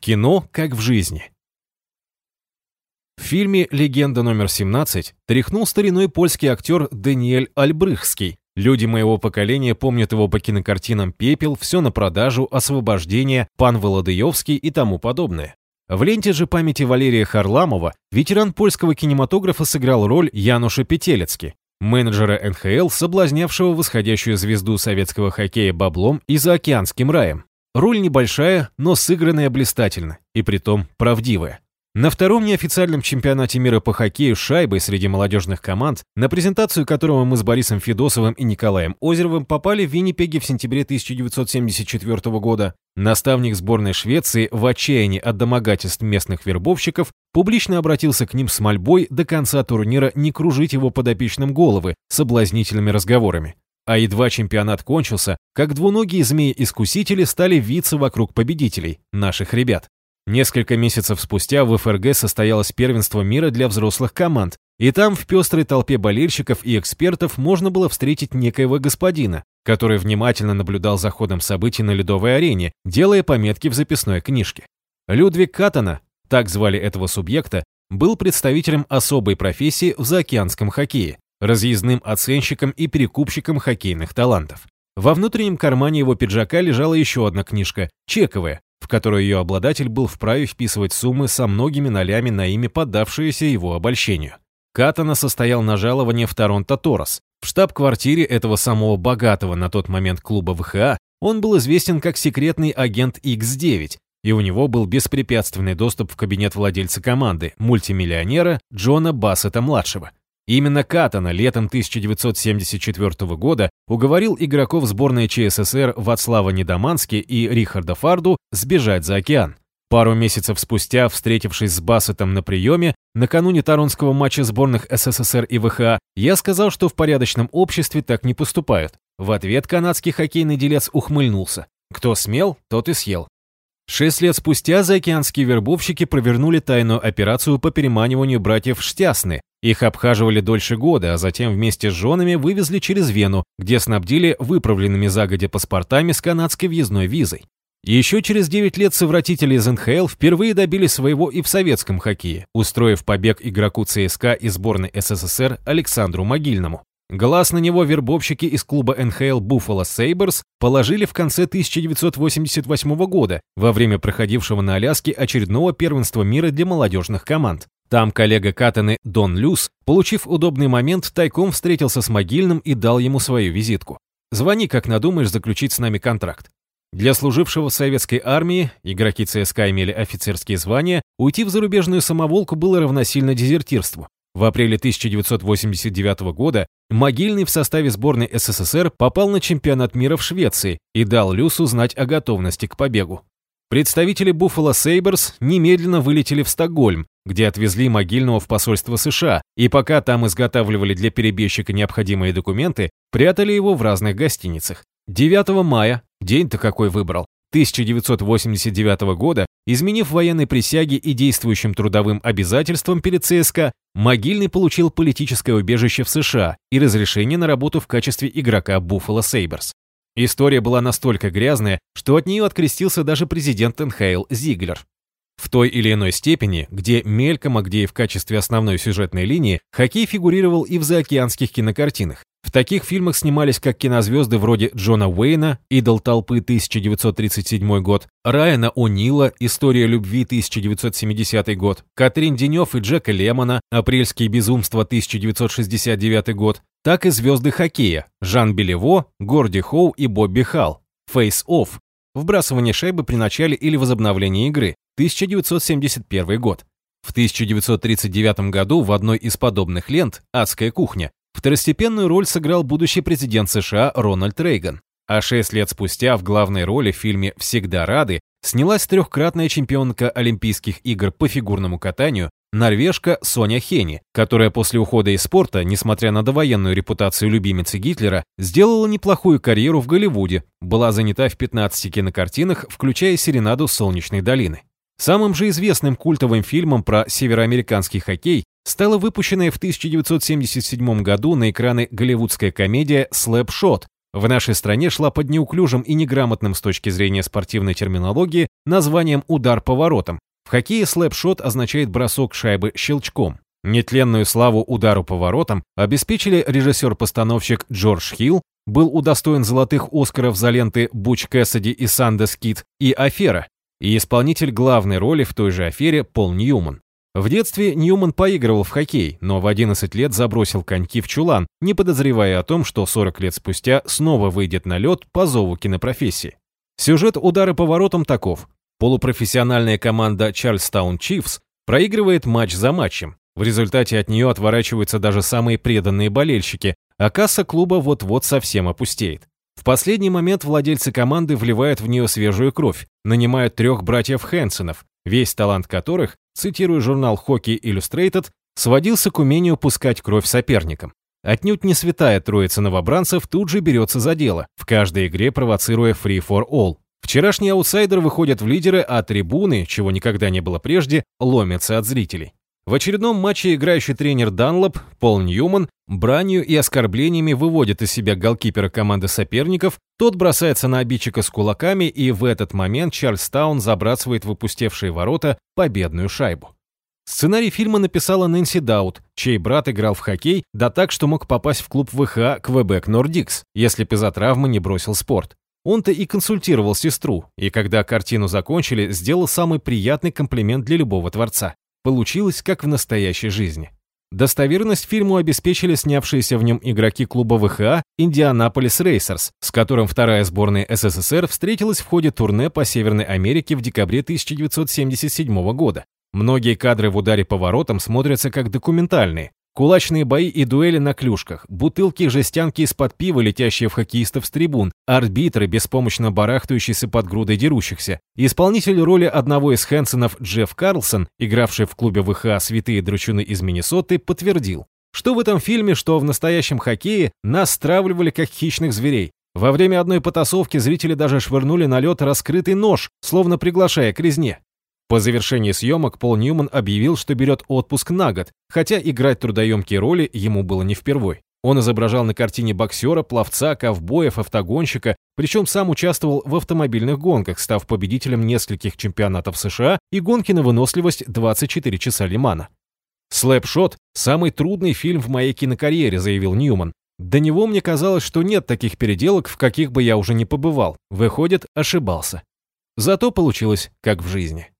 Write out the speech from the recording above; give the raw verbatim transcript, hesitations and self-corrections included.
кино как в жизни. В фильме «Легенда номер семнадцать» тряхнул стариной польский актер Даниэль Ольбрыхский. Люди моего поколения помнят его по кинокартинам «Пепел», «Все на продажу», «Освобождение», «Пан Володыевский» и тому подобное. В ленте же памяти Валерия Харламова ветеран польского кинематографа сыграл роль Януша Петелецки, менеджера эн ха эл, соблазнявшего восходящую звезду советского хоккея баблом и заокеанским раем. Роль небольшая, но сыгранная блистательно, и притом правдивая. На втором неофициальном чемпионате мира по хоккею с шайбой среди молодежных команд, на презентацию которого мы с Борисом Федосовым и Николаем Озеровым попали в Виннипеге в сентябре тысяча девятьсот семьдесят четвёртого года, наставник сборной Швеции в отчаянии от домогательств местных вербовщиков публично обратился к ним с мольбой до конца турнира не кружить его подопечным головы соблазнительными разговорами. А едва чемпионат кончился, как двуногие змеи-искусители стали виться вокруг победителей, наших ребят. Несколько месяцев спустя в эф эр гэ состоялось первенство мира для взрослых команд, и там в пестрой толпе болельщиков и экспертов можно было встретить некоего господина, который внимательно наблюдал за ходом событий на ледовой арене, делая пометки в записной книжке. Людвиг Катана, так звали этого субъекта, был представителем особой профессии в заокеанском хоккее, разъездным оценщиком и перекупщиком хоккейных талантов. Во внутреннем кармане его пиджака лежала еще одна книжка, чековая, в которую ее обладатель был вправе вписывать суммы со многими нолями на имя, поддавшиеся его обольщению. Катана состоял на жаловании в Торонто Торос. В штаб-квартире этого самого богатого на тот момент клуба вэ ха а он был известен как секретный агент икс девять, и у него был беспрепятственный доступ в кабинет владельца команды, мультимиллионера Джона Бассета-младшего. Именно Катана летом тысяча девятьсот семьдесят четвёртого года уговорил игроков сборной че эс эс эр Вацлава Недомански и Рихарда Фарду сбежать за океан. Пару месяцев спустя, встретившись с Бассетом на приеме, накануне торонского матча сборных эс эс эс эр и вэ ха а, я сказал, что в порядочном обществе так не поступают. В ответ канадский хоккейный делец ухмыльнулся. Кто смел, тот и съел. Шесть лет спустя заокеанские вербовщики провернули тайную операцию по переманиванию братьев Штясны. Их обхаживали дольше года, а затем вместе с женами вывезли через Вену, где снабдили выправленными загодя паспортами с канадской въездной визой. Еще через девять лет совратители из эн ха эл впервые добились своего и в советском хоккее, устроив побег игроку цэ эс ка из сборной эс эс эс эр Александру Могильному. Глаз на него вербовщики из клуба эн ха эл Buffalo Sabres положили в конце тысяча девятьсот восемьдесят восьмого года, во время проходившего на Аляске очередного первенства мира для молодежных команд. Там коллега Катаны Дон Люс, получив удобный момент, тайком встретился с Могильным и дал ему свою визитку. «Звони, как надумаешь заключить с нами контракт». Для служившего в советской армии, игроки цэ эс ка имели офицерские звания, уйти в зарубежную самоволку было равносильно дезертирству. В апреле тысяча девятьсот восемьдесят девятого года Могильный в составе сборной эс эс эс эр попал на чемпионат мира в Швеции и дал Люсу знать о готовности к побегу. Представители Buffalo Sabres немедленно вылетели в Стокгольм, где отвезли Могильного в посольство США, и пока там изготавливали для перебежчика необходимые документы, прятали его в разных гостиницах. девятого мая, день-то какой выбрал, тысяча девятьсот восемьдесят девятого года, изменив военной присяге и действующим трудовым обязательствам перед цэ эс ка, Могильный получил политическое убежище в США и разрешение на работу в качестве игрока Buffalo Sabres. История была настолько грязная, что от нее открестился даже президент эн ха эл Зиглер. В той или иной степени, где мельком, а где и в качестве основной сюжетной линии, хоккей фигурировал и в заокеанских кинокартинах. В таких фильмах снимались как кинозвезды вроде Джона Уэйна, «Идол толпы» тысяча девятьсот тридцать седьмой год, Райана О'Нила, «История любви» тысяча девятьсот семидесятый год, Катрин Денев и Джека Лемона, «Апрельские безумства» тысяча девятьсот шестьдесят девятый год, так и звезды хоккея Жан Белево, Горди Хоу и Бобби Халл, «Фейс-офф», вбрасывание шайбы при начале или возобновлении игры, тысяча девятьсот семьдесят первый год. В тысяча девятьсот тридцать девятом году в одной из подобных лент «Адская кухня» второстепенную роль сыграл будущий президент США Рональд Рейган, а шесть лет спустя в главной роли в фильме «Всегда рады» снялась трехкратная чемпионка Олимпийских игр по фигурному катанию норвежка Соня Хени, которая после ухода из спорта, несмотря на довоенную репутацию любимицы Гитлера, сделала неплохую карьеру в Голливуде, была занята в пятнадцати кинокартинах, включая «Серенаду Солнечной долины». Самым же известным культовым фильмом про североамериканский хоккей стала выпущенная в тысяча девятьсот семьдесят седьмом году на экраны голливудская комедия «Слэпшот», в нашей стране шла под неуклюжим и неграмотным с точки зрения спортивной терминологии названием «удар поворотом». В хоккее слэпшот означает бросок шайбы щелчком. Нетленную славу удару поворотом обеспечили режиссер-постановщик Джордж Хилл, был удостоен золотых Оскаров за ленты «Буч Кэссиди» и «Санденс Кид» и «Афера», и исполнитель главной роли в той же «Афере» Пол Ньюман. В детстве Ньюман поигрывал в хоккей, но в одиннадцать лет забросил коньки в чулан, не подозревая о том, что сорок лет спустя снова выйдет на лед по зову кинопрофессии. Сюжет удара поворотом таков. Полупрофессиональная команда Чарльстаун Чифс проигрывает матч за матчем. В результате от нее отворачиваются даже самые преданные болельщики, а касса клуба вот-вот совсем опустеет. В последний момент владельцы команды вливают в нее свежую кровь, нанимают трех братьев Хэнсонов, весь талант которых, цитируя журнал Hockey Illustrated, сводился к умению пускать кровь соперникам. Отнюдь не святая троица новобранцев тут же берется за дело, в каждой игре провоцируя free for all. Вчерашние аутсайдеры выходят в лидеры, а трибуны, чего никогда не было прежде, ломятся от зрителей. В очередном матче играющий тренер Данлоп, Пол Ньюман, бранью и оскорблениями выводит из себя голкипера команды соперников, тот бросается на обидчика с кулаками, и в этот момент Чарльстаун забрасывает в опустевшие ворота победную шайбу. Сценарий фильма написала Нэнси Даут, чей брат играл в хоккей, да так, что мог попасть в клуб ВХ Квебек Нордикс, если б из-за травмы не бросил спорт. Он-то и консультировал сестру, и когда картину закончили, сделал самый приятный комплимент для любого творца. Получилось, как в настоящей жизни. Достоверность фильму обеспечили снявшиеся в нем игроки клуба ВХА «Индианаполис Рейсерс», с которым вторая сборная СССР встретилась в ходе турне по Северной Америке в декабре тысяча девятьсот семьдесят седьмого года. Многие кадры в ударе поворотом смотрятся как документальные. Кулачные бои и дуэли на клюшках, бутылки и жестянки из-под пива, летящие в хоккеистов с трибун, арбитры, беспомощно барахтающиеся под грудой дерущихся. Исполнитель роли одного из Хэнсонов Джефф Карлсон, игравший в клубе ВХА «Святые Дручуны» из Миннесоты, подтвердил, что в этом фильме, что в настоящем хоккее, нас стравливали как хищных зверей. Во время одной потасовки зрители даже швырнули на лед раскрытый нож, словно приглашая к резне. По завершении съемок Пол Ньюман объявил, что берет отпуск на год, хотя играть трудоемкие роли ему было не впервой. Он изображал на картине боксера, пловца, ковбоев, автогонщика, причем сам участвовал в автомобильных гонках, став победителем нескольких чемпионатов США и гонки на выносливость двадцать четыре часа Ле-Мана. «Слэпшот – самый трудный фильм в моей кинокарьере», – заявил Ньюман. «До него мне казалось, что нет таких переделок, в каких бы я уже не побывал. Выходит, ошибался. Зато получилось, как в жизни».